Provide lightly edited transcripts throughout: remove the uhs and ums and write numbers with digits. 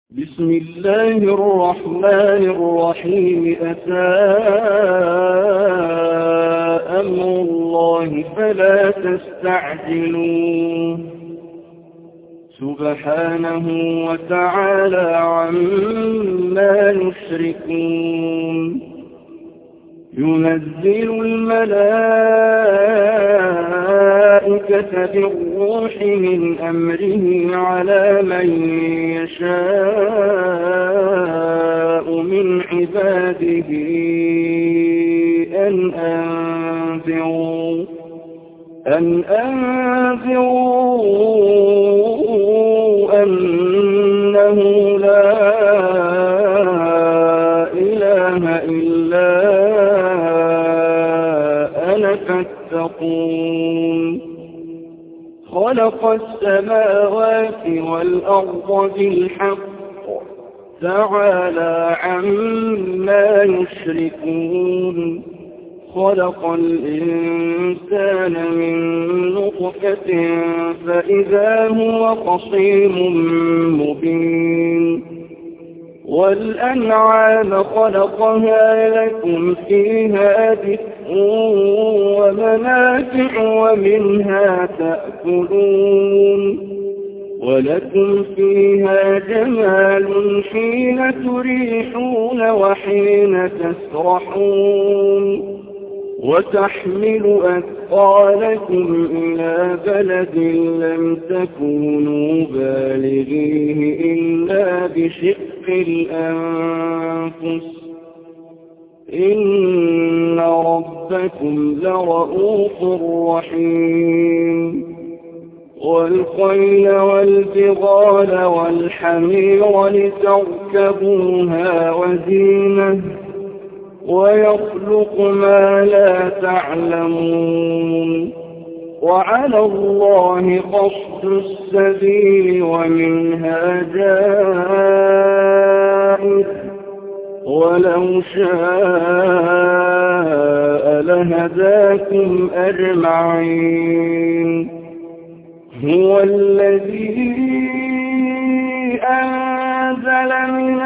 بسم الله الرحمن الرحيم. أتى أمر الله فلا تستعجلوه سبحانه وتعالى عما يشركون. ينزل الملائكة بالروح من أمره على من يشاء من عباده أن أنذروا أنه لا إله إلا أنا فاتقون. خلق السماوات والأرض بالحق تعالى عما يشركون. خلق الإنسان من نطفة فإذا هو خصيم مبين. والأنعام خلقها لكم فيها دفء ومنافع ومنها تأكلون. ولكم فيها جمال حين تريحون وحين تسرحون. وتحمل أثقالكم إلى بلد لم تكونوا بالغيه إلا بشق الأنفس إن ربكم لرؤوف رحيم. والخيل والبغال والحمير لتركبوها وزينة ويخلق ما لا تعلمون. وعلى الله قصد السبيل ومنها جائر ولو شاء لهداكم أجمعين. هو الذي أنزل من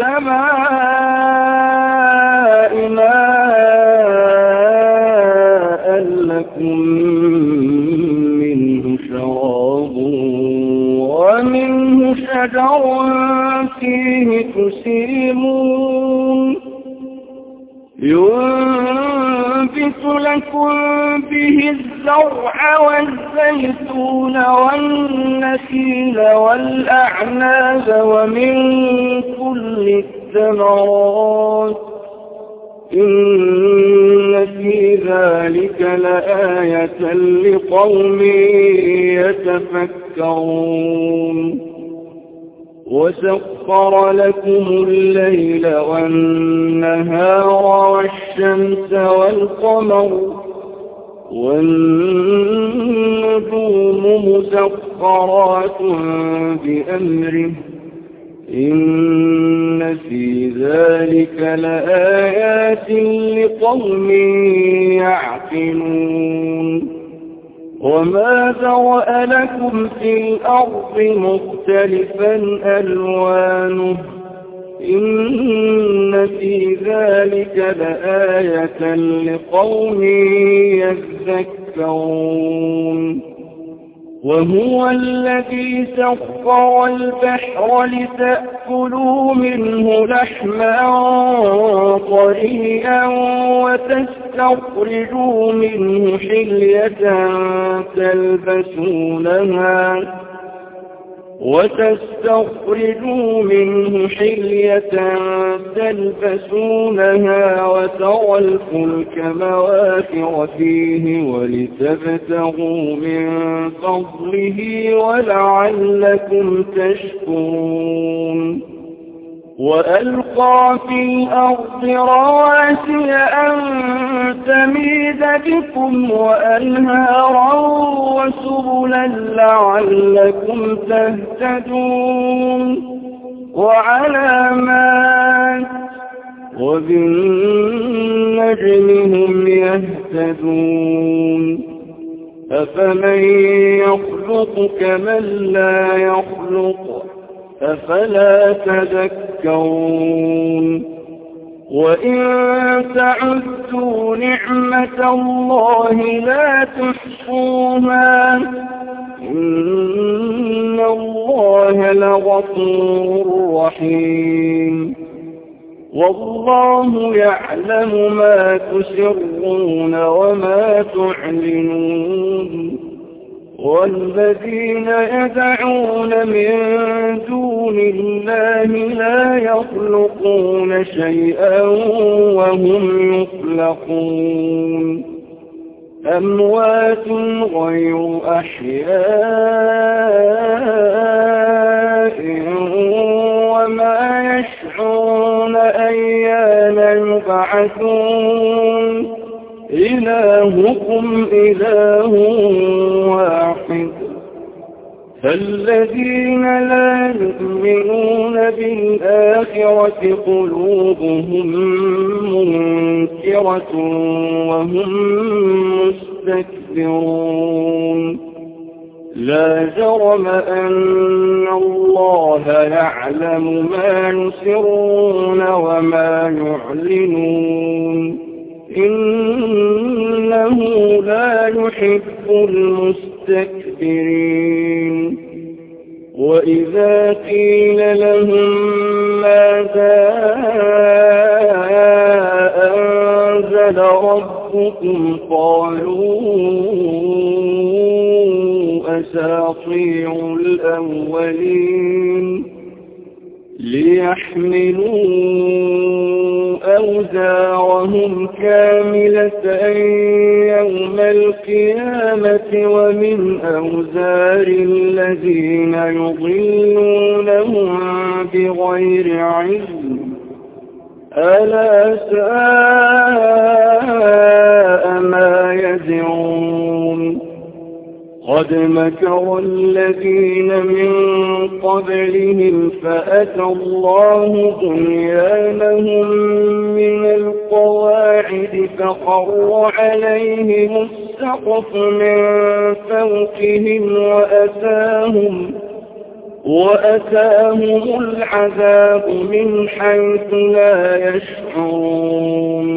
السماء ماء لكم منه شراب ومنه شجر فيه تسيمون. ينبت لكم به الزرع والزيتون والنخيل والأعناب ومن كل الثمرات إن في ذلك لآية لقوم يتفكرون. وسخر لكم الليل والنهار والشمس والقمر والنجوم مسخرات بأمره إن في ذلك لآيات لقوم يعقلون. وما ذرأ لكم في الأرض مختلفا ألوانه إن في ذلك لآية لقوم يذكرون. وهو الذي سخر البحر لتأكلوا منه لحما طريا وتستخرجوا منه حلية تلبسونها وترى الفلك مواخر فيه ولتبتغوا من فضله ولعلكم تشكرون. وألقى في الأرض رواسي أن تميد بكم وأنهارا وسبلا لعلكم تهتدون. وعلامات وبالنجم هم يهتدون. أفمن يخلق كمن لا يخلق أفلا تذكرون وإن تعدوا نعمة الله لا تحصوها إن الله لغفور رحيم والله يعلم ما تسرون وما تعلنون والذين يدعون من دون الله لا يخلقون شيئا وهم يخلقون أموات غير أحياء وما يشعرون أيان يبعثون إلهكم إله واحد فالذين لا يؤمنون بالآخرة قلوبهم منكرة وهم مستكبرون لا جرم أن الله يعلم ما يسرون وما يعلنون إنه لا يحب المستكبرين وإذا قيل لهم ماذا أنزل ربكم قالوا أساطير الأولين ليحملوا أوزارهم كاملة يوم القيامة ومن أوزار الذين يضلونهم بغير علم ألا ساء ما يزرون قد مكر الذين من قبلهم فأتى الله بنيانهم من القواعد فخر عليهم السقف من فوقهم وأتاهم العذاب من حيث لا يشعرون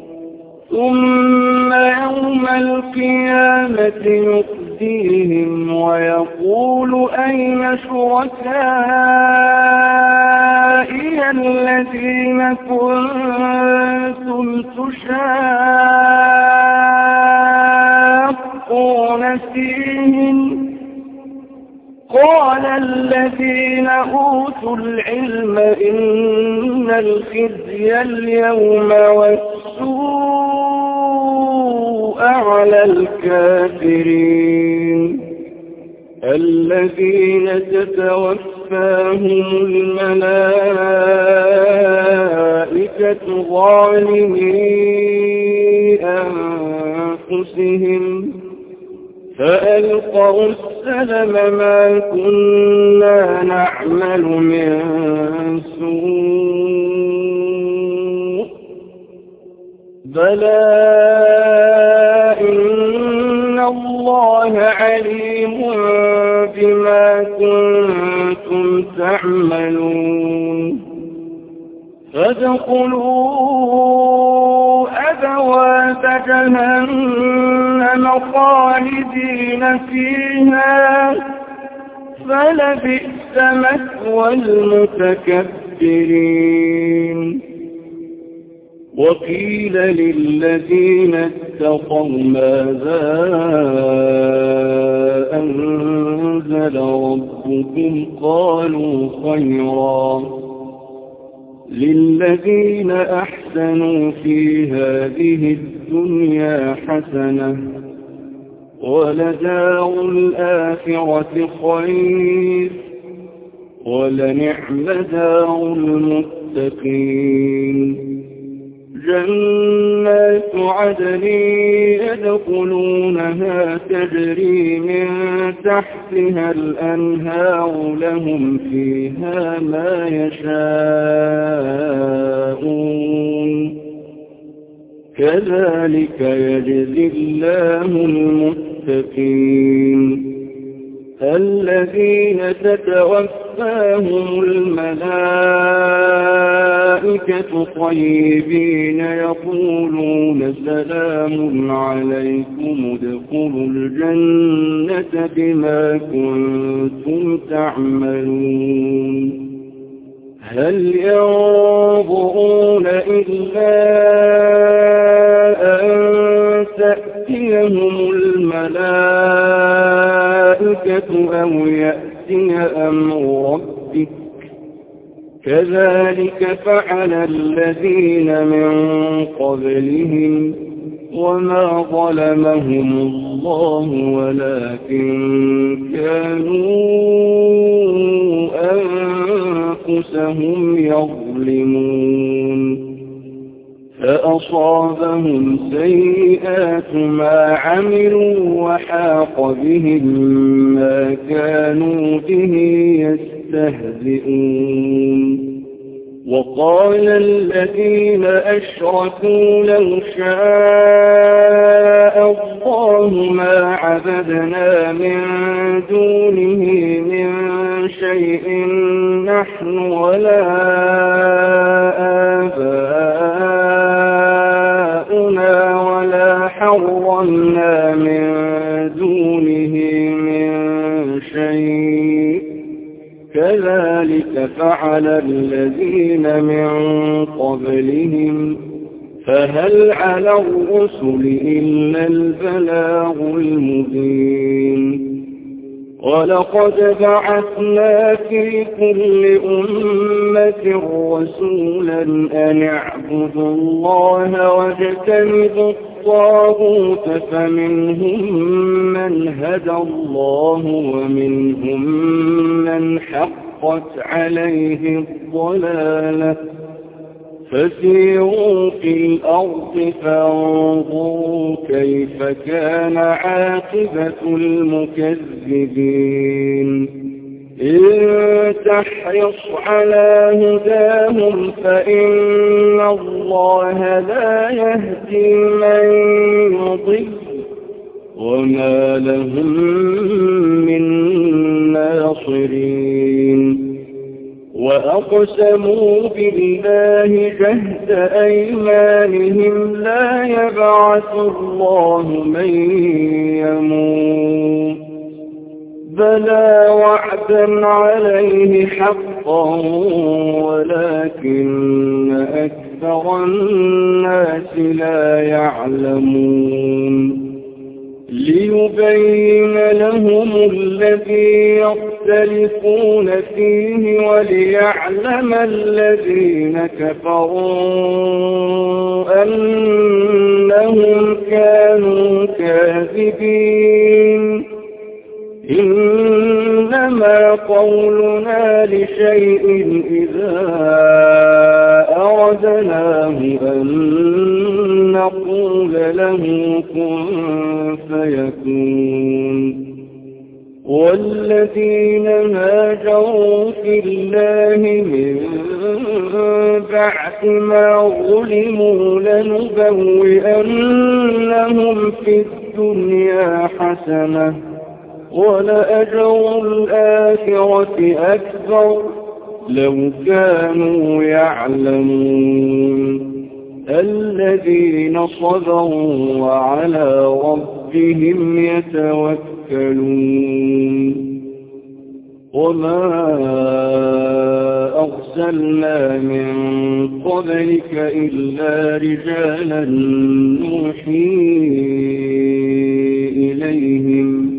ثم يوم القيامة يخزيهم ويقول أين شركائي الذين كنتم تشاقون فيهم قال الذين أوتوا العلم إن الخزي اليوم والسوء على الكافرين الذين تتوفاهم الملائكة ظالمي أنفسهم فألقوا السلم ما كنا نعمل من سوء بلى إن الله عليم بما كنتم تعملون فادخلوا أبواب جهنم خالدين فيها فلبئس مثوى المتكبرين وقيل للذين اتقوا ماذا أنزل ربكم قالوا خيرا للذين أحسنوا في هذه الدنيا حسنة ولدار الآخرة خير ولنعم دار المتقين جنات عدن يدخلونها تجري من تحتها الأنهار لهم فيها ما يشاءون كذلك يجزي الله المتقين الذين تتوفاهم الملائكة طيبين يقولون سلام عليكم ادخلوا الجنة بما كنتم تعملون هل ينظرون إلا أن تأتيهم الملائكة أو يأتي أمر ربك كذلك فعل الذين من قبلهم وما ظلمهم الله ولكن كانوا أنفسهم يظلمون فأصابهم سيئات ما عملوا وحاق بهم ما كانوا به يستهزئون وقال الذين أشركوا لو شاء الله ما عبدنا من دونه من شيء نحن ولا آباؤنا ولا حرمنا من دونه من شيء كذلك فعل الذين من قبلهم فهل على الرسل إلا البلاغ المبين ولقد بعثنا في كل أمة رسولا أن اعبدوا الله واجتنبوا الطاغوت فمنهم من هدى الله ومنهم من حقت عليه الضلالة فسيروا في الأرض فانظروا كيف كان عاقبة المكذبين إن تحرص على هداهم فإن الله لا يهدي من يضل وما لهم من ناصرين وأقسموا بالله جهد أيمانهم لا يبعث الله من يموت بلى وعدا عليه حقا ولكن أكثر الناس لا يعلمون ليبين لهم الذي يختلفون فيه وليعلم الذين كفروا أنهم كانوا كاذبين إنما قولنا لشيء إذا أردناه أن نقول له كن فيكون والذين هاجروا في الله من بعد ما ظلموا لنبوئنهم في الدنيا حسنة ولأجر الآخرة أكبر لو كانوا يعلمون الذين صبروا وعلى ربهم يتوكلون وما أرسلنا من قبلك إلا رجالا نوحي إليهم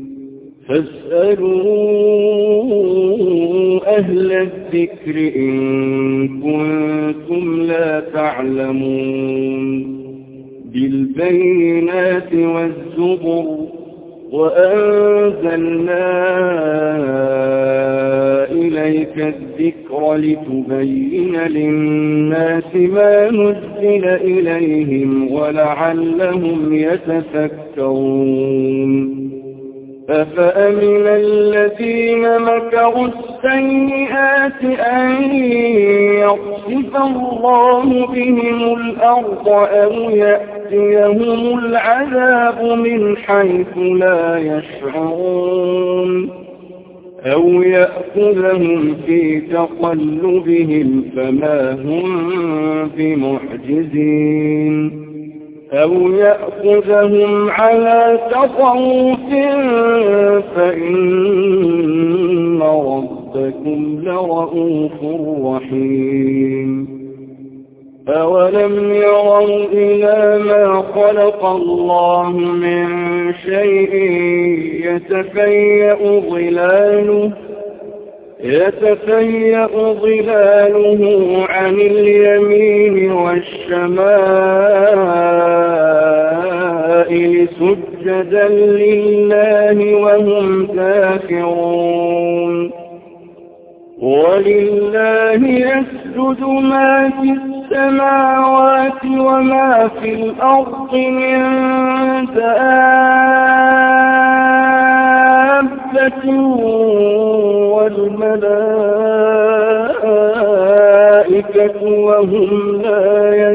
فاسألوا أهل الذكر إن كنتم لا تعلمون بالبينات والزبر وأنزلنا إليك الذكر لتبين للناس ما نزل إليهم ولعلهم يتفكرون أفأمن الذين مكروا السيئات أن يخسف الله بهم الأرض أو يأتي يأتيهم العذاب من حيث لا يشعرون أو يأخذهم في تقلبهم فما هم بمعجزين أو يأخذهم على تخوف فإن ربكم لرؤوف رحيم أولم يروا إلى ما خلق الله من شيء يتفيأ ظلاله عن اليمين والشمائل سجدا لله وهم داخرون ولله يسجد ما في السماوات وما في الأرض من دابة والملائكة وهم لا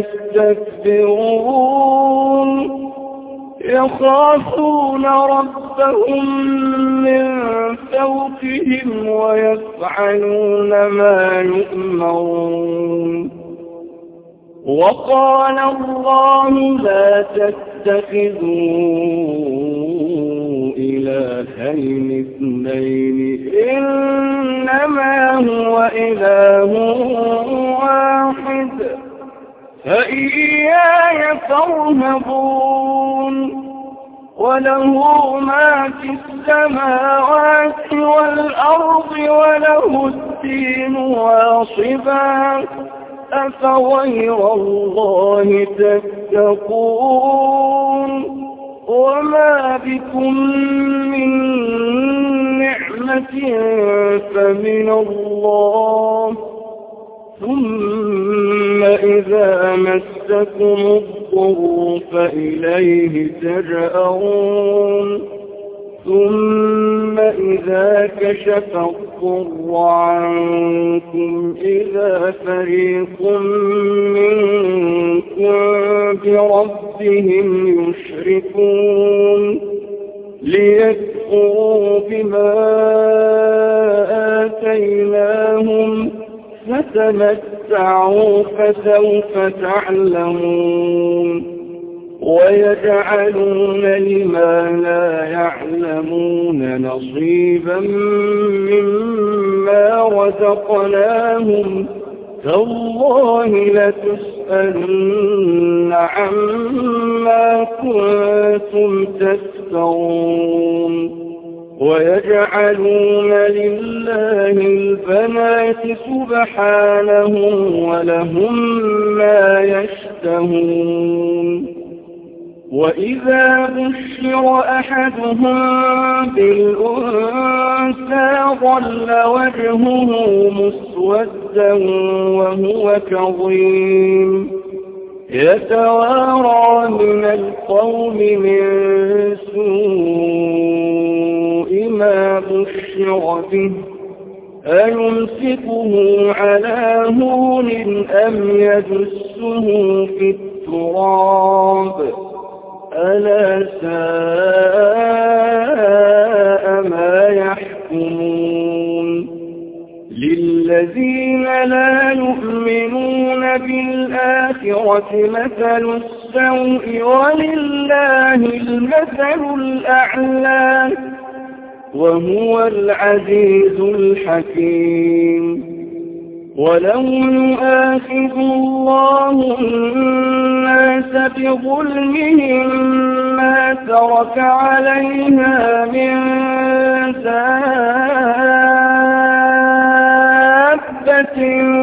يستكبرون يخافون ربهم من فوقهم ويفعلون ما يؤمرون وقال الله لا تتخذوا إلهين اثنين إنما هو إله واحد فإياي فارهبون وله ما في السماوات والأرض وله الدين واصبا أفغير الله تتقون وما بكم من نعمة فمن الله ثم إذا مسكم الضر فإليه تجأرون ثم إذا كشف الضر عنكم إذا فريق منكم بربهم يشركون ليكفروا بما آتيناهم فتمتعوا فسوف تعلمون ويجعلون لما لا يعلمون نصيبا مما رزقناهم تالله لتسألن عما كنتم تفترون ويجعلون لله البنات سبحانه ولهم ما يشتهون وإذا بشر أحدهم بالأنثى ظل وجهه مسودا وهو كظيم يتوارى من القوم من سوء ما بشر به أيمسكه على هون أم يدسه في التراب ألا ساء ما يحكمون للذين لا يؤمنون بالآخرة مثل السوء ولله المثل الأعلى وهو العزيز الحكيم ولو يؤاخذ الله الناس بظلمهم ما ترك عليها من دابة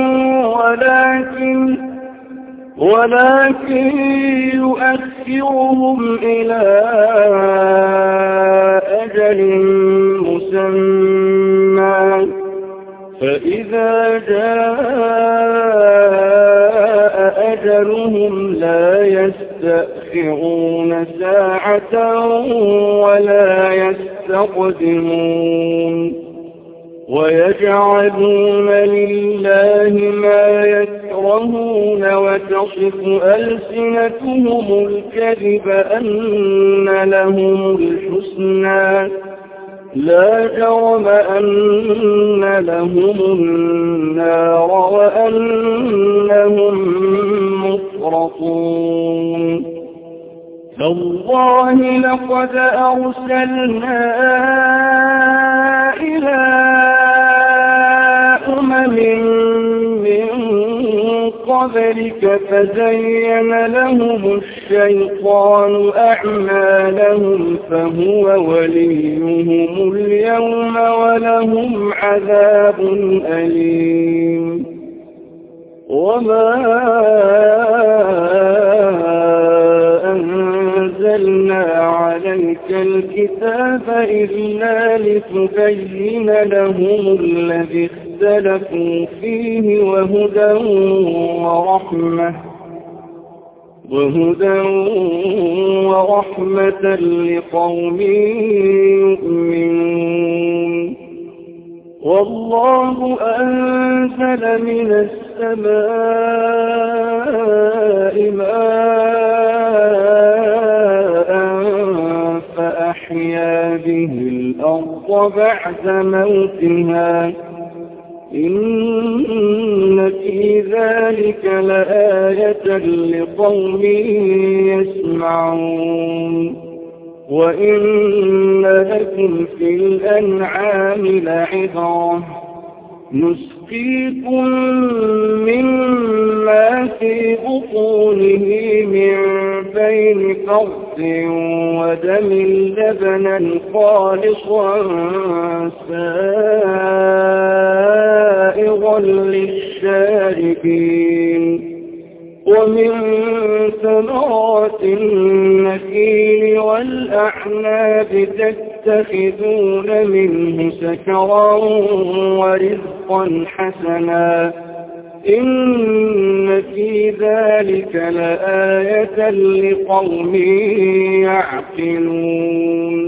ولكن يؤخرهم إلى أجل مسمى فإذا جاء أجلهم لا يستأخرون ساعة ولا يستقدمون ويجعلون لله ما يكرهون وتصف ألسنتهم الكذب أن لهم الحسنى لا جرم أن لهم النار وأنهم مفرطون تالله لقد أرسلنا إلى من قبلك فزين لهم الشيطان أعمالهم فهو وليهم اليوم ولهم عذاب أليم وما أنزلنا عليك الكتاب إلا لتبين لهم الذي اختلفوا فيه وهدى ورحمة لقوم يؤمنون والله أنزل من السماء ماء فأحيا به الأرض بعد موتها إن في ذلك لآية لقوم يسمعون وإن لكم في الأنعام لعبرة نسقيكم مما في بطونه من بين فرث ودم لبنا خالصا سائغا للشاربين ومن ثمرات النخيل والأعناب تتخذون منه سكرا ورزقا حسنا إن في ذلك لآية لقوم يعقلون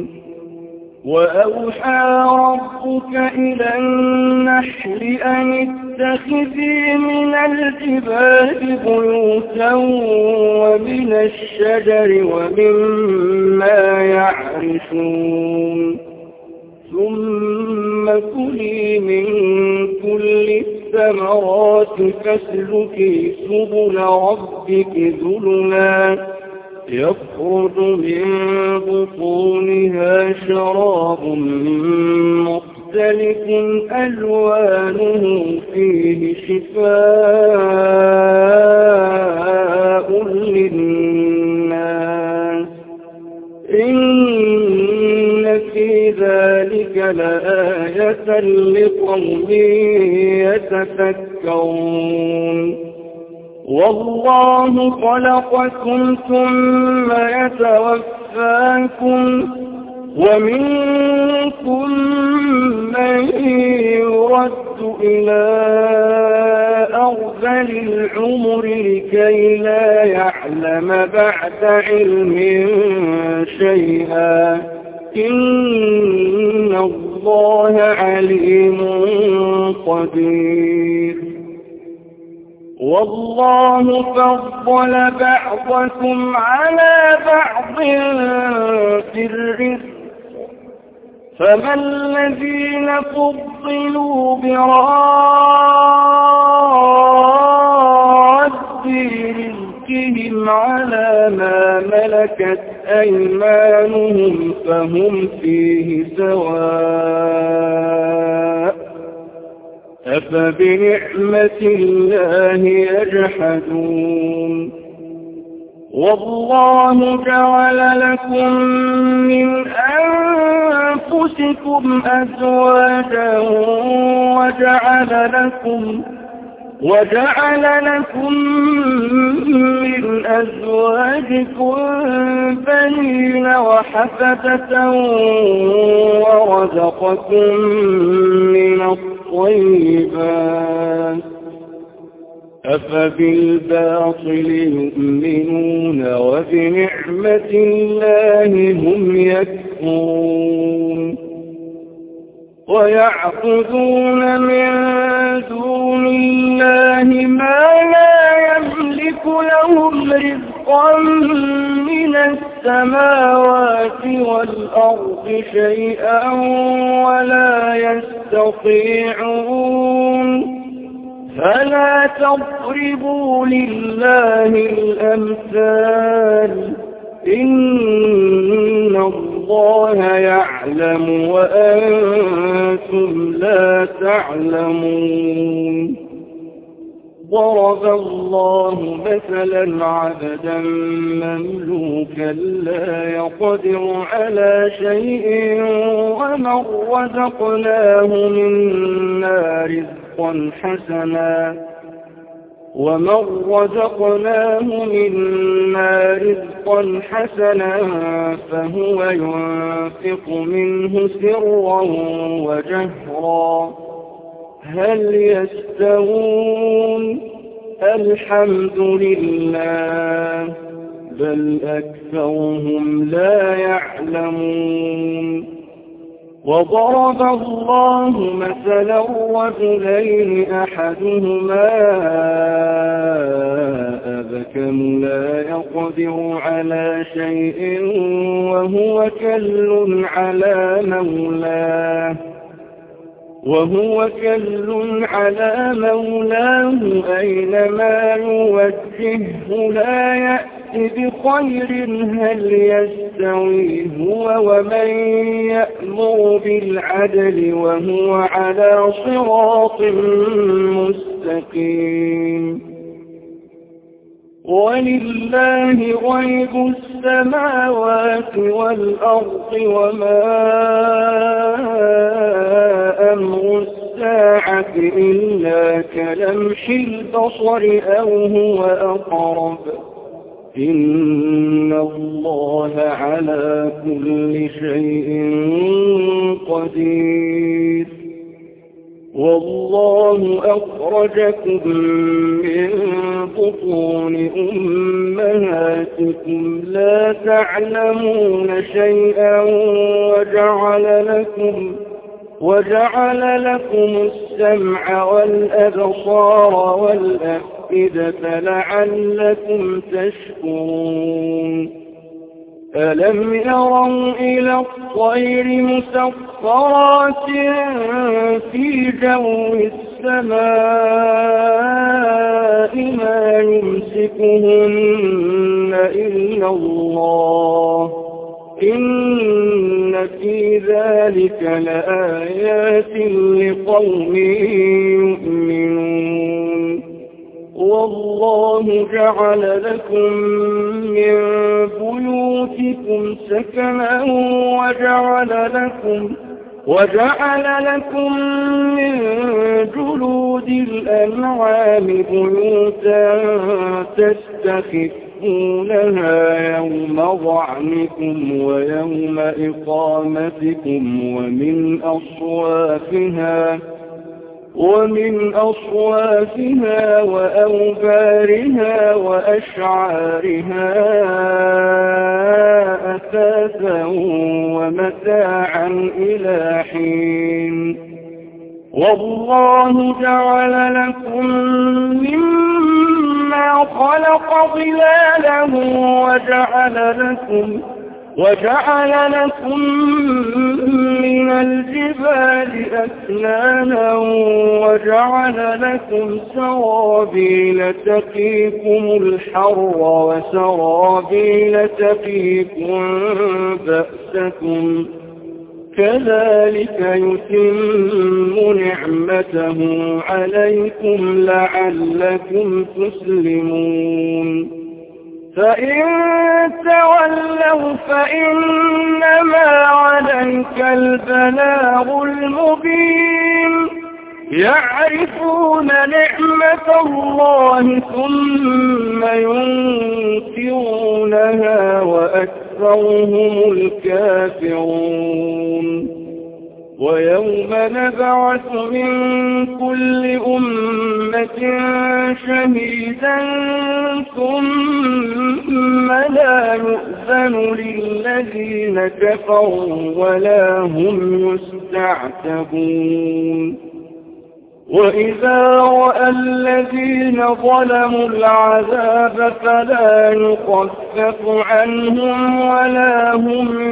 وأوحى ربك إلى النحل أن اتخذي من الجبال بيوتا ومن الشجر ومما يعرشون ثم كلي من كل الثمرات فاسلكي سبل ربك ذللا يخرج من بطونها شراب مختلف ألوانه فيه شفاء للناس إن في ذلك لآية لقوم يتفكرون والله خلقكم ثم يتوفاكم ومنكم من يرد إلى أرذل العمر لكي لا يعلم بعد علم شيئا إن الله عليم قدير والله فضل بعضكم على بعض في الرزق فما الذين فضلوا براد رزقهم على ما ملكت أيمانهم فهم فيه سواء أفبنعمة الله يجحدون والله جعل لكم من أنفسكم أزواجا وجعل لكم من أزواجكم بنين وحفدة ورزقكم من الطيبات أفبالباطل يؤمنون وبنعمة الله هم يكفرون ويعبدون من دون الله ما لا يملك السماوات والأرض شيئا ولا يستطيعون فلا تضربوا لله الأمثال إن الله يعلم وأنتم لا تعلمون ضرب الله مثلا عبدا مملوكا لا يقدر على شيء ومن رزقناه منا رزقا حسنا فهو ينفق منه سرا وجهرا هل يستوون الحمد لله بل أكثرهم لا يعلمون وضرب الله مثلا رجلين أحدهما أبكم لا يقدر على شيء وهو كل على مولاه أينما يوجهه لا يأتي بخير هل يستوي هو ومن يأمر بالعدل وهو على صراط مستقيم ولله غيب السماوات والأرض وما أمر الساعة إلا كلمح البصر أو هو أقرب إن الله على كل شيء قدير والله أخرجكم من بطون أمهاتكم لا تعلمون شيئا وجعل لكم السمع والأبصار والأفئدة لعلكم تشكرون ألم يروا إلى الطير مسخرات في جو السماء ما يمسكهن إلا الله إن في ذلك لآيات لقوم يؤمنون والله جعل لكم من بيوتكم سكنا وجعل لكم من جلود الأنعام بيوتا تستخفونها يوم ظعنكم ويوم إقامتكم ومن أصوافها وأوبارها وأشعارها أثاثا ومتاعا إلى حين والله جعل لكم مما خلق ظلالا وجعل لكم من الجبال أكنانا وجعل لكم سرابيل تقيكم الحر وسرابيل تقيكم بأسكم كذلك يتم نعمته عليكم لعلكم تسلمون فإن تولوا فإنما عليك البلاغ المبين يعرفون نعمة الله ثم ينكرونها وأكثرهم الكافرون ويوم نبعث من كل أمة شهيدا ثم لا يؤذن للذين كفروا ولا هم يستعتبون وإذا رأى الذين ظلموا العذاب فلا يخفف عنهم ولا هم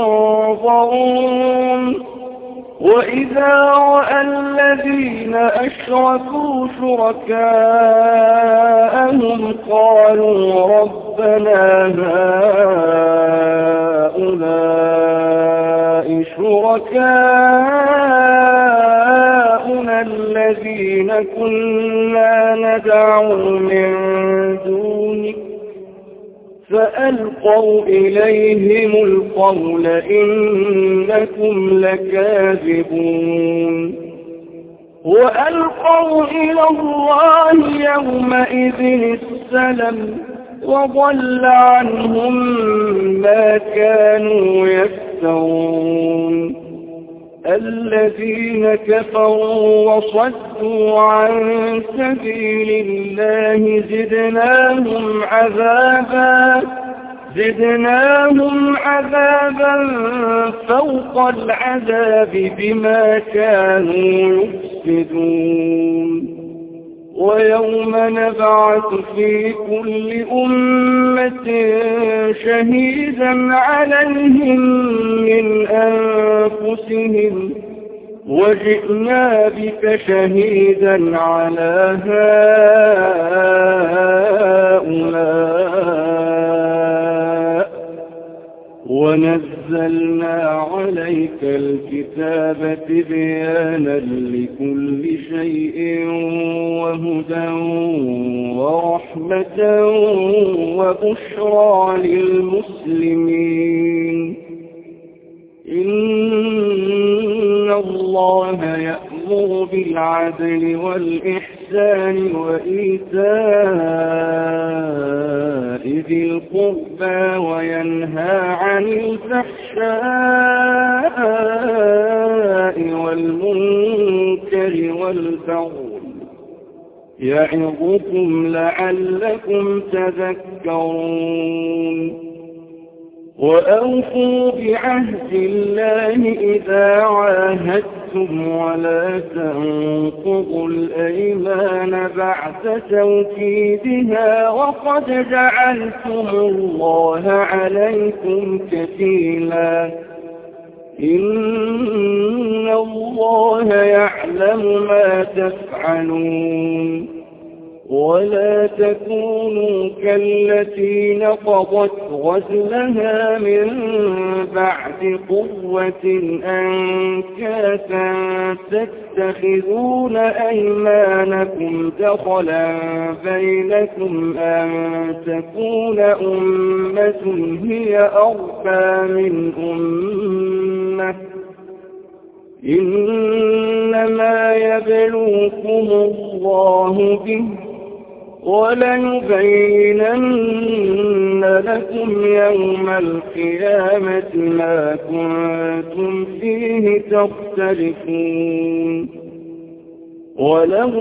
ينظرون وإذا رأى الذين أشركوا شركاءهم قالوا ربنا هؤلاء شركاؤنا الذين كنا ندعو من دونك فألقوا إليهم القول إنكم لكاذبون وألقوا إلى الله يومئذ السلم وضل عنهم ما كانوا يفترون الذين كفروا وصدوا عن سبيل الله زدناهم عذابا فوق العذاب بما كانوا يفسدون ويوم نبعث في كل أمة شهيدا عليهم من أنفسهم وجئنا بك شهيدا على هؤلاء ونزلنا عليك الكتاب تبيانا لكل شيء وهدى ورحمة وبشرى للمسلمين إن الله يأمر بالعدل والإحسان وإيتاء ذي القربى وينهى عن الفحشاء والمنكر والبغي يعظكم لعلكم تذكرون وأوفوا بعهد الله إذا عاهدتم ولا تنقضوا الأيمان بعد توكيدها وقد جعلتم الله عليكم كفيلا إن الله يعلم ما تفعلون ولا تكونوا كالتي نقضت غزلها من بعد قوة أنكاثا تتخذون أيمانكم دخلا بينكم أن تكون أمة هي أربى من أمة إنما يبلوكم الله به وليبينن لكم يوم القيامة ما كنتم فيه تختلفون ولو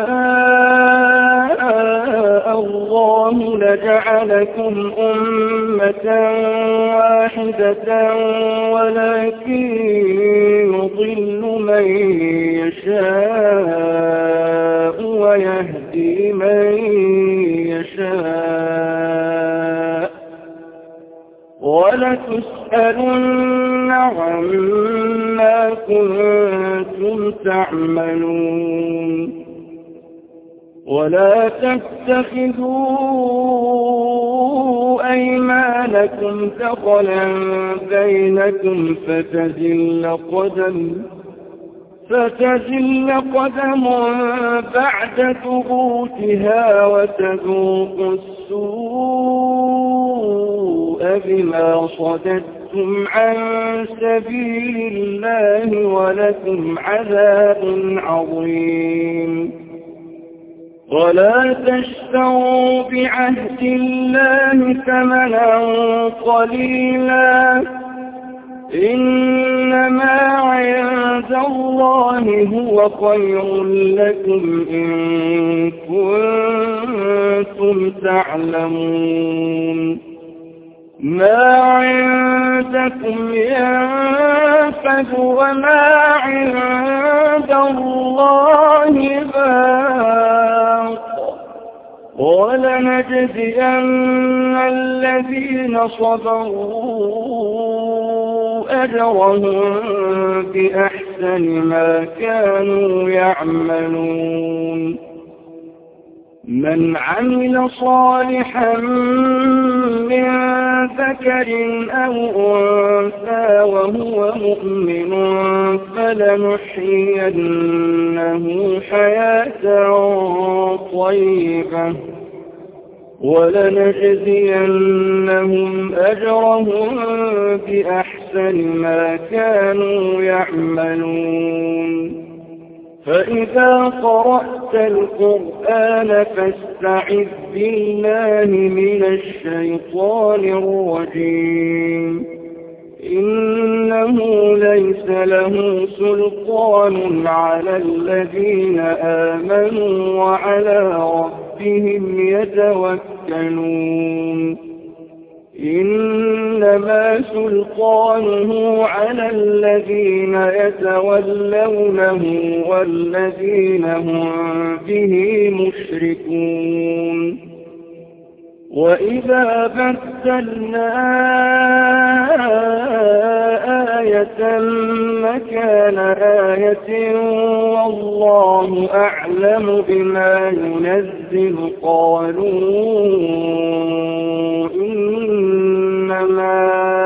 شاء الله لجعلكم أمة واحدة ولكن يضل من يشاء ويهدي من يشاء ولتسألن عما كنتم تعملون ولا تتخذوا أيمانكم دخلا بينكم فتزل قدم بعد ثبوتها وتذوقوا السوء بما صددتم عن سبيل الله ولكم عذاب عظيم ولا تشتروا بعهد الله ثمنا قليلا إنما عند الله هو خير لكم إن كنتم تعلمون ما عندكم ينفد وما عند الله باق ولنجزين الذين صبروا أجرهم بأحسن ما كانوا يعملون من عمل صالحا من ذكر أو أنثى وهو مؤمن فلنحيينه حياة طيبة ولنجزينهم أجرهم بأحسن ما كانوا يعملون فإذا قرأت القرآن فاستعذ بالله من الشيطان الرجيم إنه ليس له سلطان على الذين آمنوا وعلى ربهم يتوكلون إنما سلطانه على الذين يتولونه والذين هم به مشركون وإذا بدلنا آية مكان آية والله أعلم بما ينزل قالوا إنما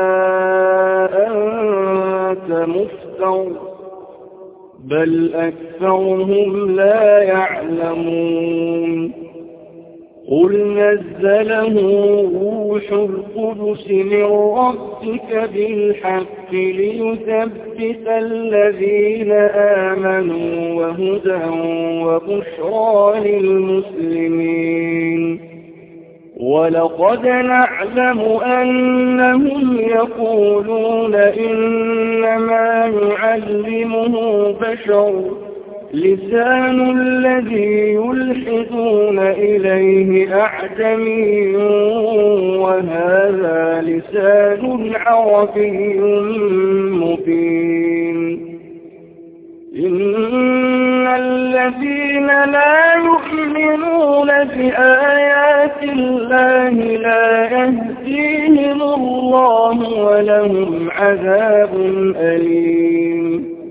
أنت مفتر بل أكثرهم لا يعلمون قل نزله روح القدس من ربك بالحق ليثبت الذين آمنوا وهدى وبشرى للمسلمين ولقد نعلم أنهم يقولون إنما يعلمه بشر لسان الذي يلحدون إليه أعجمي وهذا لسان عربي مبين إن الذين لا يؤمنون بآيات الله لا يهديهم الله ولهم عذاب أليم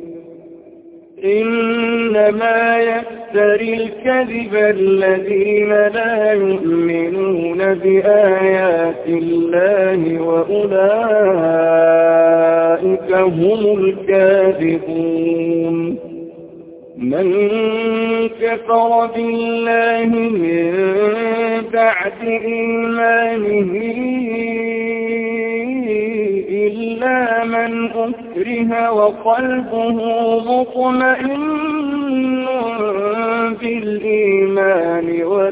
إنما يفتري الكذب الذين لا يؤمنون بآيات الله وأولئك هم الكاذبون من كفر بالله من بعد إيمانه إلا من أكره وقلبه مطمئن بالإيمان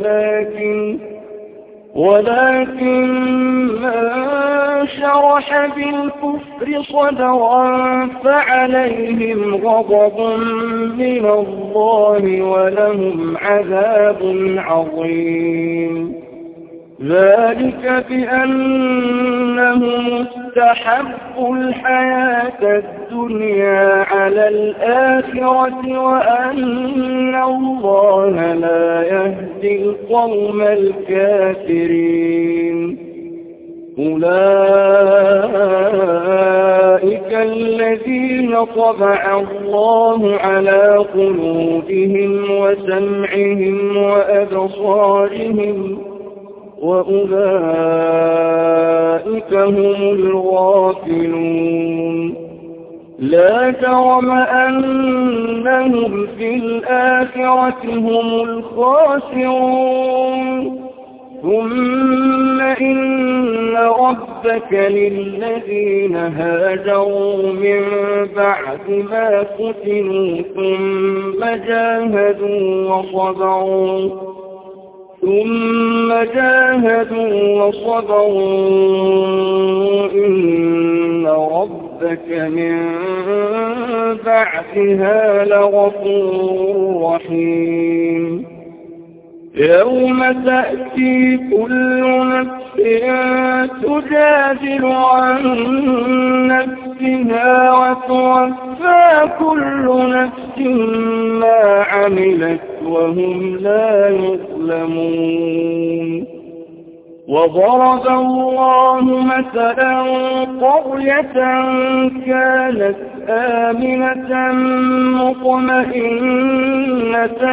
ولكن من شرح بالكفر صدرا فعليهم غضب من الله ولهم عذاب عظيم ذلك بأنهم استحبوا الحياة الدنيا على الآخرة وأن الله لا يهدي القوم الكافرين أولئك الذين طبع الله على قلوبهم وسمعهم وأبصارهم وأولئك هم الغافلون لا جرم أنهم في الآخرة هم الخاسرون ثم إن ربك للذين هاجروا من بعد ما فتنوا ثم جاهدوا وصبروا إن ربك من بعدها لغفور رحيم يوم تأتي كل نفس تجادل عن نفسها وتوفى كل نفس ما عملت وهم لا يظلمون وضرب الله مثلا قرية كانت آمنة مطمئنة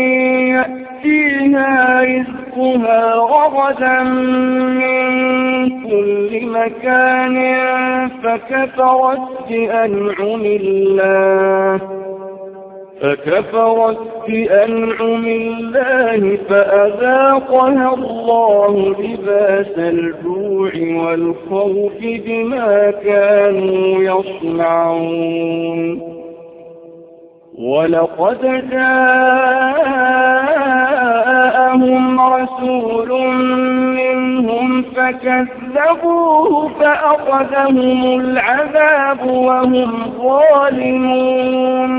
يأتيها رزقها رغدا من كل مكان فكفرت بأنعم الله فأذاقها الله لباس الجوع والخوف بما كانوا يصنعون ولقد جاءهم رسول منهم فكذبوه فأخذهم العذاب وهم ظالمون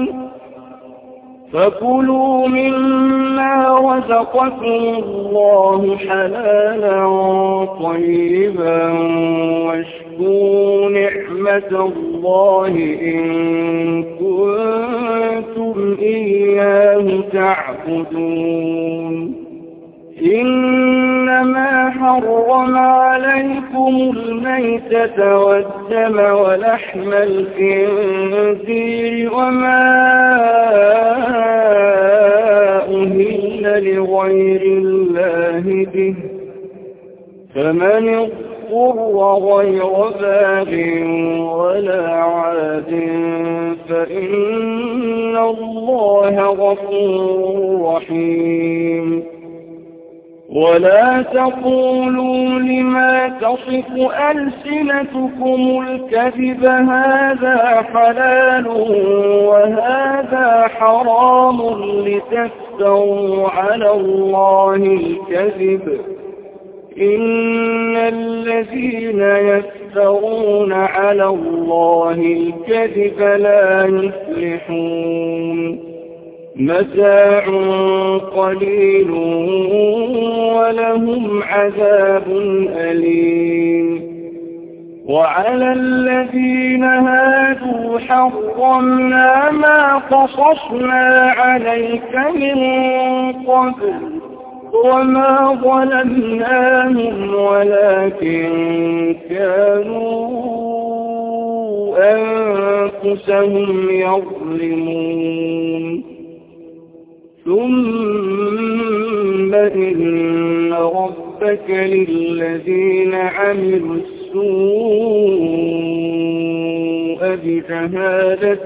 فكلوا مما رزقكم الله حلالا طيبا واشكروا نعمة الله إن كنتم إياه تعبدون إنما حرم عليكم الميتة والدم ولحم الخنزير وما أهل لغير الله به فمن اضطر غير باغ ولا عاد فإن الله غفور رحيم ولا تقولوا لما تصف ألسنتكم الكذب هذا حلال وهذا حرام لتفتروا على الله الكذب إن الذين يفترون على الله الكذب لا يفلحون متاع قليل ولهم عذاب أليم وعلى الذين هادوا حرمنا ما قصصنا عليك من قبل وما ظلمناهم ولكن كانوا أنفسهم يظلمون ثم إن ربك للذين عملوا السوء بجهالة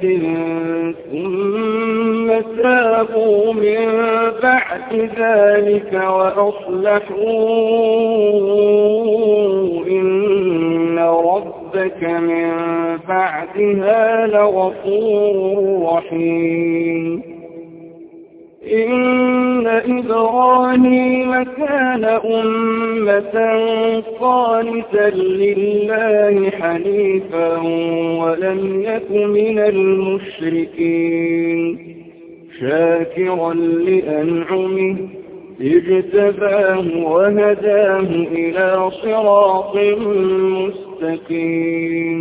ثم تابوا من بعد ذلك وأصلحوا إن ربك من بعدها لغفور رحيم إن إبراهيم كان أمة قانتا لله حنيفا ولم يك من المشركين شاكرا لأنعمه اجتباه وهداه إلى صراط مستقيم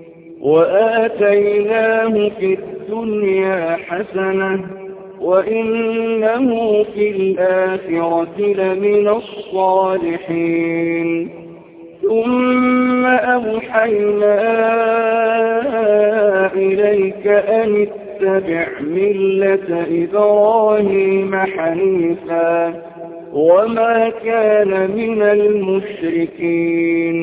وآتيناه في الدنيا حسنة وإنه في الآخرة لمن الصالحين ثم أوحينا إليك أن اتبع ملة إبراهيم حنيفا وما كان من المشركين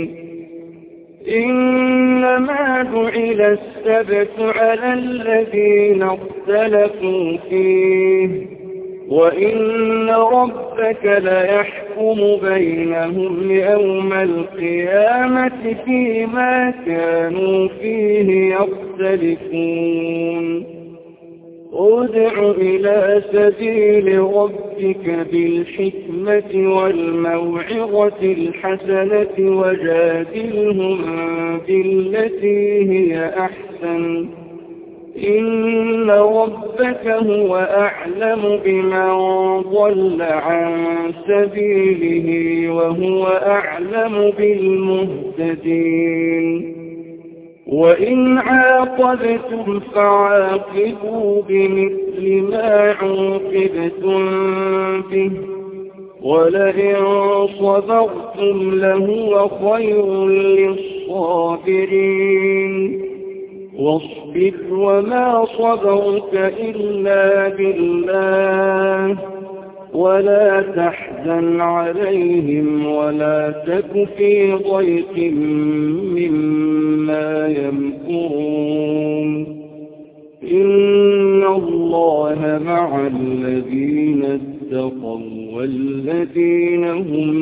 إنما جعل السبت على الذين اختلفوا فيه وإن ربك ليحكم بينهم يوم القيامة فيما كانوا فيه يختلفون ادع إلى سبيل ربك بالحكمة والموعظة الحسنة وجادلهم بالتي هي أحسن إن ربك هو أعلم بمن ضل عن سبيله وهو أعلم بالمهتدين وإن عاقبتم فعاقبوا بمثل ما عوقبتم به ولئن صبرتم لهو خير للصابرين واصبر وما صبرك إلا بالله ولا تحزن عليهم ولا تك في ضيق مما يمكرون إن الله مع الذين اتقوا والذين هم